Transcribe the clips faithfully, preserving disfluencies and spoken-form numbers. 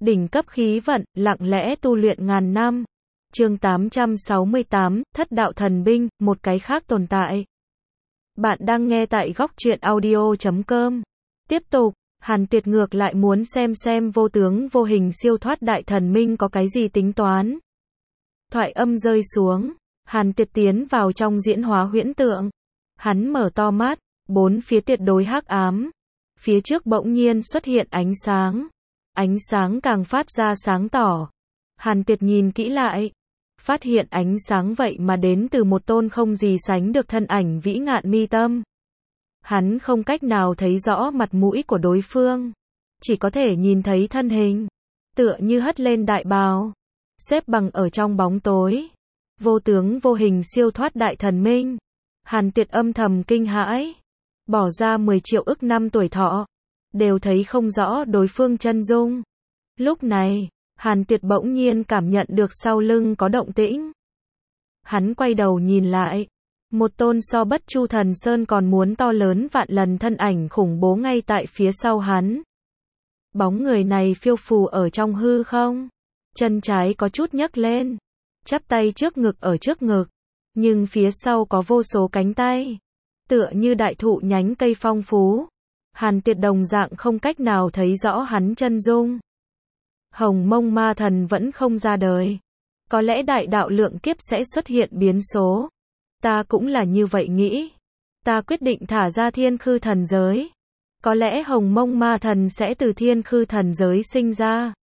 Đỉnh cấp khí vận, lặng lẽ tu luyện ngàn năm. Chương tám trăm sáu mươi tám, Thất đạo thần binh, một cái khác tồn tại. Bạn đang nghe tại góc truyện audio chấm com. Tiếp tục, Hàn Tuyệt ngược lại muốn xem xem vô tướng vô hình siêu thoát đại thần minh có cái gì tính toán. Thoại âm rơi xuống, Hàn Tuyệt tiến vào trong diễn hóa huyễn tượng. Hắn mở to mắt, bốn phía tuyệt đối hắc ám. Phía trước bỗng nhiên xuất hiện ánh sáng. Ánh sáng càng phát ra sáng tỏ. Hàn Tuyệt nhìn kỹ lại, phát hiện ánh sáng vậy mà đến từ một tôn không gì sánh được thân ảnh vĩ ngạn mi tâm. Hắn không cách nào thấy rõ mặt mũi của đối phương, chỉ có thể nhìn thấy thân hình, tựa như hất lên đại bào, xếp bằng ở trong bóng tối. Vô tướng vô hình siêu thoát đại thần minh. Hàn Tuyệt âm thầm kinh hãi, bỏ ra mười triệu ức năm tuổi thọ, đều thấy không rõ đối phương chân dung. Lúc này, Hàn Tuyệt bỗng nhiên cảm nhận được sau lưng có động tĩnh. Hắn quay đầu nhìn lại, một tôn so Bất Chu Thần Sơn còn muốn to lớn vạn lần thân ảnh khủng bố ngay tại phía sau hắn. Bóng người này phiêu phù ở trong hư không, chân trái có chút nhấc lên, chắp tay trước ngực ở trước ngực, nhưng phía sau có vô số cánh tay, tựa như đại thụ nhánh cây phong phú. Hàn Tuyệt đồng dạng không cách nào thấy rõ hắn chân dung. Hồng Mông Ma Thần vẫn không ra đời. Có lẽ đại đạo lượng kiếp sẽ xuất hiện biến số. Ta cũng là như vậy nghĩ. Ta quyết định thả ra Thiên Khư Thần Giới. Có lẽ Hồng Mông Ma Thần sẽ từ Thiên Khư Thần Giới sinh ra.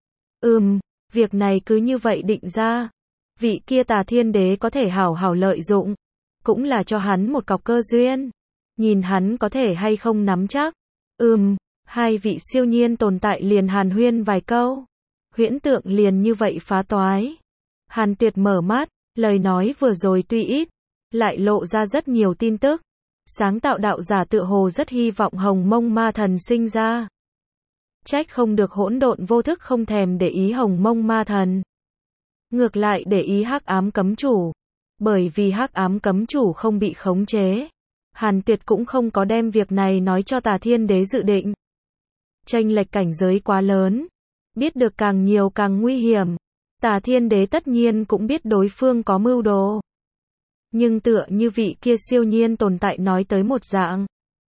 Ừm, việc này cứ như vậy định ra. Vị kia Tà Thiên Đế có thể hảo hảo lợi dụng, cũng là cho hắn một cọc cơ duyên. Nhìn hắn có thể hay không nắm chắc. Ừm, hai vị siêu nhiên tồn tại liền hàn huyên vài câu. Huyễn tượng liền như vậy phá toái. Hàn Tuyệt mở mắt, lời nói vừa rồi tuy ít, lại lộ ra rất nhiều tin tức. Sáng tạo đạo giả tựa hồ rất hy vọng Hồng Mông Ma Thần sinh ra. Trách không được hỗn độn vô thức không thèm để ý Hồng Mông Ma Thần. Ngược lại để ý hắc ám cấm chủ. Bởi vì hắc ám cấm chủ không bị khống chế. Hàn Tuyệt cũng không có đem việc này nói cho Tà Thiên Đế dự định. Chênh lệch cảnh giới quá lớn, biết được càng nhiều càng nguy hiểm. Tà Thiên Đế tất nhiên cũng biết đối phương có mưu đồ. Nhưng tựa như vị kia siêu nhiên tồn tại nói tới một dạng.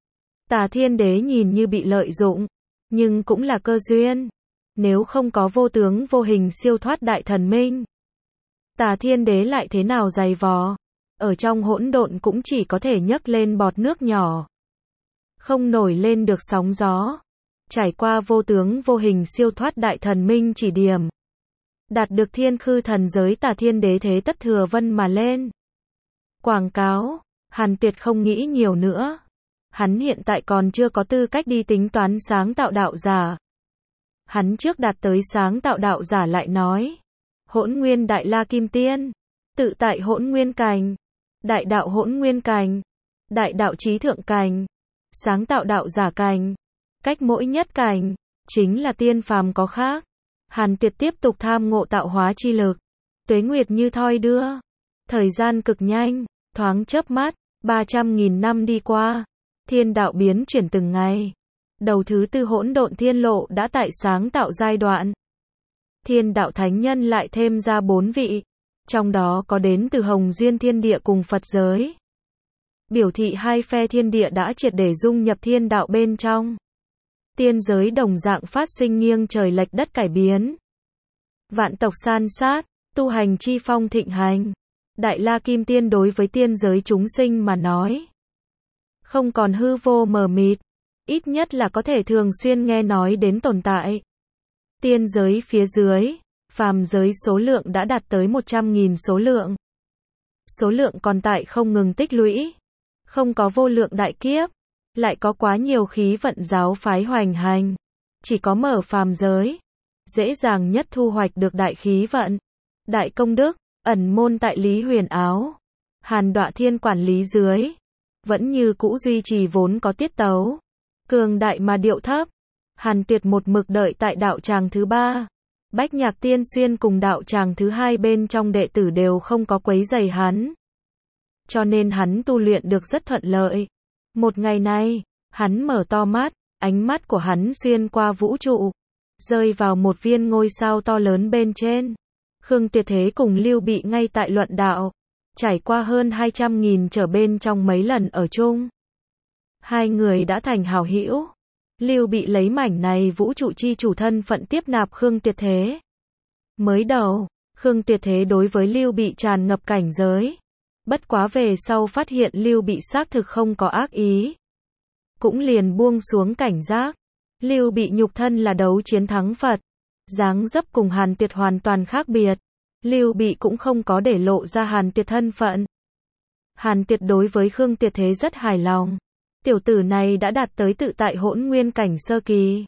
Tà Thiên Đế nhìn như bị lợi dụng, nhưng cũng là cơ duyên. Nếu không có vô tướng vô hình siêu thoát đại thần minh, Tà Thiên Đế lại thế nào dày vò, ở trong hỗn độn cũng chỉ có thể nhấc lên bọt nước nhỏ, không nổi lên được sóng gió. Trải qua vô tướng vô hình siêu thoát đại thần minh chỉ điểm, đạt được Thiên Khư Thần Giới, Tà Thiên Đế thế tất thừa vân mà lên. Quảng cáo, Hàn Tuyệt không nghĩ nhiều nữa. Hắn hiện tại còn chưa có tư cách đi tính toán sáng tạo đạo giả. Hắn trước đạt tới sáng tạo đạo giả lại nói. Hỗn Nguyên Đại La Kim Tiên, tự tại Hỗn Nguyên Cảnh, Đại đạo Hỗn Nguyên Cảnh, Đại đạo Chí Thượng Cảnh, sáng tạo đạo giả cảnh. Cách mỗi nhất cảnh, chính là tiên phàm có khác. Hàn Tuyệt tiếp tục tham ngộ tạo hóa chi lực. Tuế nguyệt như thoi đưa. Thời gian cực nhanh, thoáng chớp mắt, ba trăm nghìn năm đi qua. Thiên đạo biến chuyển từng ngày. Đầu thứ tư hỗn độn thiên lộ đã tại sáng tạo giai đoạn. Thiên đạo thánh nhân lại thêm ra bốn vị. Trong đó có đến từ Hồng Duyên Thiên Địa cùng Phật giới. Biểu thị hai phe thiên địa đã triệt để dung nhập thiên đạo bên trong. Tiên giới đồng dạng phát sinh nghiêng trời lệch đất cải biến. Vạn tộc san sát, tu hành chi phong thịnh hành. Đại La Kim Tiên đối với tiên giới chúng sinh mà nói, không còn hư vô mờ mịt, ít nhất là có thể thường xuyên nghe nói đến tồn tại. Tiên giới phía dưới, phàm giới số lượng đã đạt tới một trăm nghìn số lượng. Số lượng còn tại không ngừng tích lũy. Không có vô lượng đại kiếp, lại có quá nhiều khí vận giáo phái hoành hành. Chỉ có mở phàm giới, dễ dàng nhất thu hoạch được đại khí vận, đại công đức. Ẩn môn tại Lý Huyền Áo, Hàn Đọa Thiên quản lý dưới, vẫn như cũ duy trì vốn có tiết tấu, cường đại mà điệu thấp. Hàn Tuyệt một mực đợi tại đạo tràng thứ ba. Bách Nhạc Tiên Xuyên cùng đạo tràng thứ hai bên trong đệ tử đều không có quấy rầy hắn. Cho nên hắn tu luyện được rất thuận lợi. Một ngày này, hắn mở to mắt, ánh mắt của hắn xuyên qua vũ trụ, rơi vào một viên ngôi sao to lớn bên trên. Khương Tuyệt Thế cùng Lưu Bị ngay tại luận đạo, trải qua hơn hai trăm nghìn trở bên trong mấy lần ở chung. Hai người đã thành hảo hữu. Lưu Bị lấy mảnh này vũ trụ chi chủ thân phận tiếp nạp Khương Tuyệt Thế. Mới đầu, Khương Tuyệt Thế đối với Lưu Bị tràn ngập cảnh giới. Bất quá về sau phát hiện Lưu Bị xác thực không có ác ý, cũng liền buông xuống cảnh giác. Lưu Bị nhục thân là đấu chiến thắng Phật, dáng dấp cùng Hàn Tuyệt hoàn toàn khác biệt. Lưu Bị cũng không có để lộ ra Hàn Tuyệt thân phận. Hàn Tuyệt đối với Khương Tuyệt Thế rất hài lòng. Tiểu tử này đã đạt tới tự tại hỗn nguyên cảnh sơ kỳ.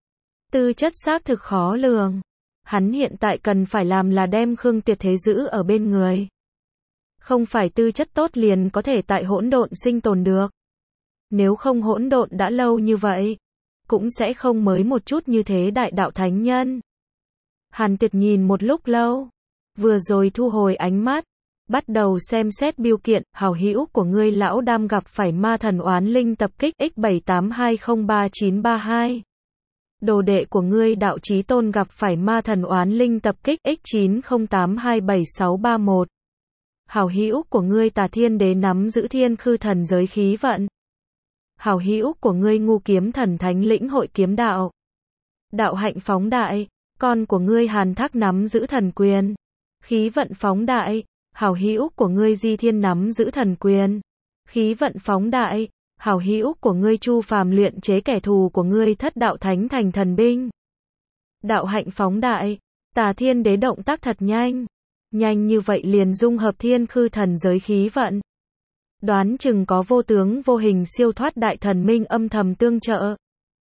Tư chất xác thực khó lường. Hắn hiện tại cần phải làm là đem Khương Tuyệt Thế giữ ở bên người. Không phải tư chất tốt liền có thể tại hỗn độn sinh tồn được. Nếu không hỗn độn đã lâu như vậy, cũng sẽ không mới một chút như thế đại đạo thánh nhân. Hàn Tuyệt nhìn một lúc lâu, vừa rồi thu hồi ánh mắt, bắt đầu xem xét biêu kiện. Hảo hữu của ngươi lão đam gặp phải ma thần oán linh tập kích x bảy tám hai không ba chín ba hai. Đồ đệ của ngươi đạo chí tôn gặp phải ma thần oán linh tập kích x chín không tám hai bảy sáu ba một. Hảo hữu của ngươi Tà Thiên Đế nắm giữ thiên khư thần giới khí vận. Hảo hữu của ngươi Ngu Kiếm Thần thánh lĩnh hội kiếm đạo. Đạo hạnh phóng đại, con của ngươi Hàn Thác nắm giữ thần quyền. Khí vận phóng đại, hảo hữu của ngươi Di Thiên nắm giữ thần quyền. Khí vận phóng đại, hảo hữu của ngươi Chu Phàm luyện chế kẻ thù của ngươi Thất Đạo Thánh thành thần binh. Đạo hạnh phóng đại, Tà Thiên Đế động tác thật nhanh. Nhanh như vậy liền dung hợp thiên khư thần giới khí vận. Đoán chừng có vô tướng vô hình siêu thoát đại thần minh âm thầm tương trợ.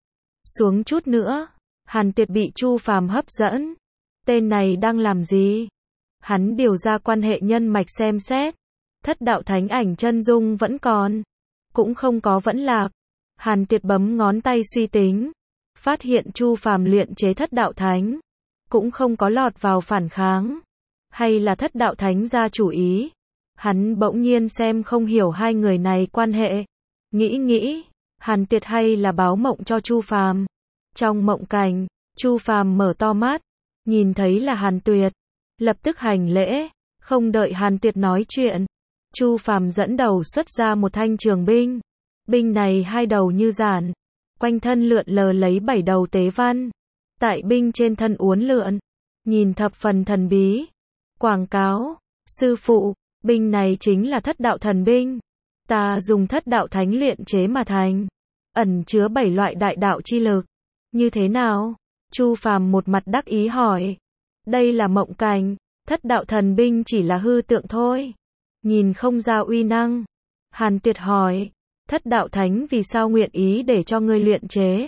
Xuống chút nữa, Hàn Tuyệt bị Chu Phàm hấp dẫn. Tên này đang làm gì? Hắn điều ra quan hệ nhân mạch xem xét. Thất đạo thánh ảnh chân dung vẫn còn, cũng không có vẫn lạc. Hàn Tuyệt bấm ngón tay suy tính, phát hiện Chu Phàm luyện chế thất đạo thánh, cũng không có lọt vào phản kháng. Hay là thất đạo thánh ra chủ ý? Hắn bỗng nhiên xem không hiểu hai người này quan hệ. Nghĩ nghĩ, Hàn Tuyệt hay là báo mộng cho Chu Phàm. Trong mộng cảnh, Chu Phàm mở to mắt, nhìn thấy là Hàn Tuyệt, lập tức hành lễ, không đợi Hàn Tuyệt nói chuyện. Chu Phàm dẫn đầu xuất ra một thanh trường binh. Binh này hai đầu như giản, quanh thân lượn lờ lấy bảy đầu tế văn. Tại binh trên thân uốn lượn, nhìn thập phần thần bí. Quảng cáo, sư phụ, binh này chính là thất đạo thần binh. Ta dùng thất đạo thánh luyện chế mà thành, ẩn chứa bảy loại đại đạo chi lực. Như thế nào? Chu Phàm một mặt đắc ý hỏi. Đây là mộng cảnh, thất đạo thần binh chỉ là hư tượng thôi. Nhìn không ra uy năng. Hàn Tuyệt hỏi, thất đạo thánh vì sao nguyện ý để cho ngươi luyện chế?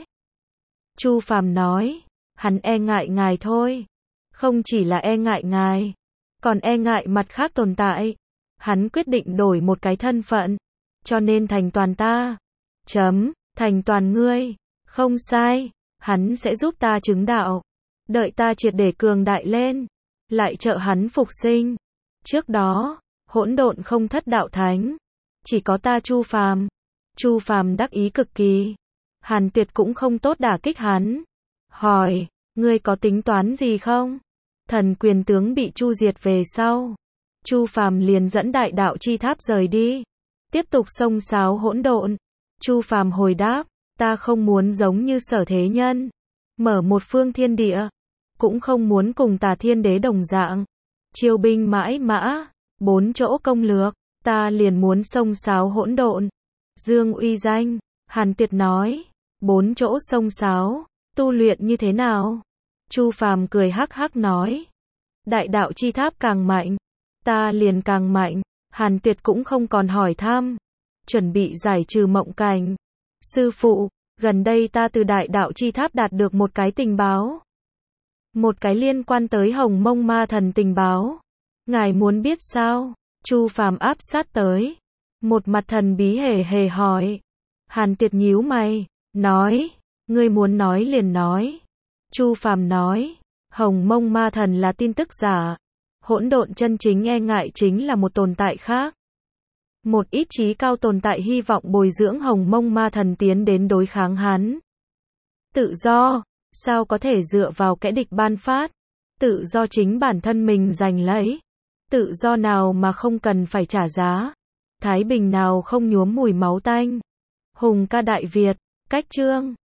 Chu Phàm nói, hắn e ngại ngài thôi. Không chỉ là e ngại ngài, còn e ngại mặt khác tồn tại. Hắn quyết định đổi một cái thân phận, cho nên thành toàn ta. Chấm, thành toàn ngươi. Không sai, hắn sẽ giúp ta chứng đạo. Đợi ta triệt để cường đại lên, lại trợ hắn phục sinh. Trước đó, hỗn độn không thất đạo thánh, chỉ có ta Chu Phàm. Chu Phàm đắc ý cực kỳ. Hàn Tuyệt cũng không tốt đả kích hắn. Hỏi, ngươi có tính toán gì không? Thần quyền tướng bị chu diệt về sau, Chu Phàm liền dẫn đại đạo chi tháp rời đi, tiếp tục xông xáo hỗn độn. Chu Phàm hồi đáp, ta không muốn giống như Sở Thế Nhân, mở một phương thiên địa, cũng không muốn cùng Tà Thiên Đế đồng dạng, chiêu binh mãi mã, bốn chỗ công lược, ta liền muốn xông xáo hỗn độn, dương uy danh. Hàn Tuyệt nói, bốn chỗ xông xáo, tu luyện như thế nào? Chu Phàm cười hắc hắc nói, đại đạo chi tháp càng mạnh, ta liền càng mạnh. Hàn Tuyệt cũng không còn hỏi thăm, chuẩn bị giải trừ mộng cảnh. Sư phụ, gần đây ta từ đại đạo chi tháp đạt được một cái tình báo. Một cái liên quan tới Hồng Mông Ma Thần tình báo. Ngài muốn biết sao? Chu Phàm áp sát tới, một mặt thần bí hề hề hỏi. Hàn Tuyệt nhíu mày, nói, ngươi muốn nói liền nói. Chu Phàm nói, Hồng Mông Ma Thần là tin tức giả. Hỗn độn chân chính e ngại chính là một tồn tại khác. Một ít trí cao tồn tại hy vọng bồi dưỡng Hồng Mông Ma Thần tiến đến đối kháng hắn. Tự do, Sao có thể dựa vào kẻ địch ban phát? Tự do chính bản thân mình giành lấy. Tự do nào mà không cần phải trả giá? Thái bình nào không nhuốm mùi máu tanh? Hùng ca Đại Việt, cách chương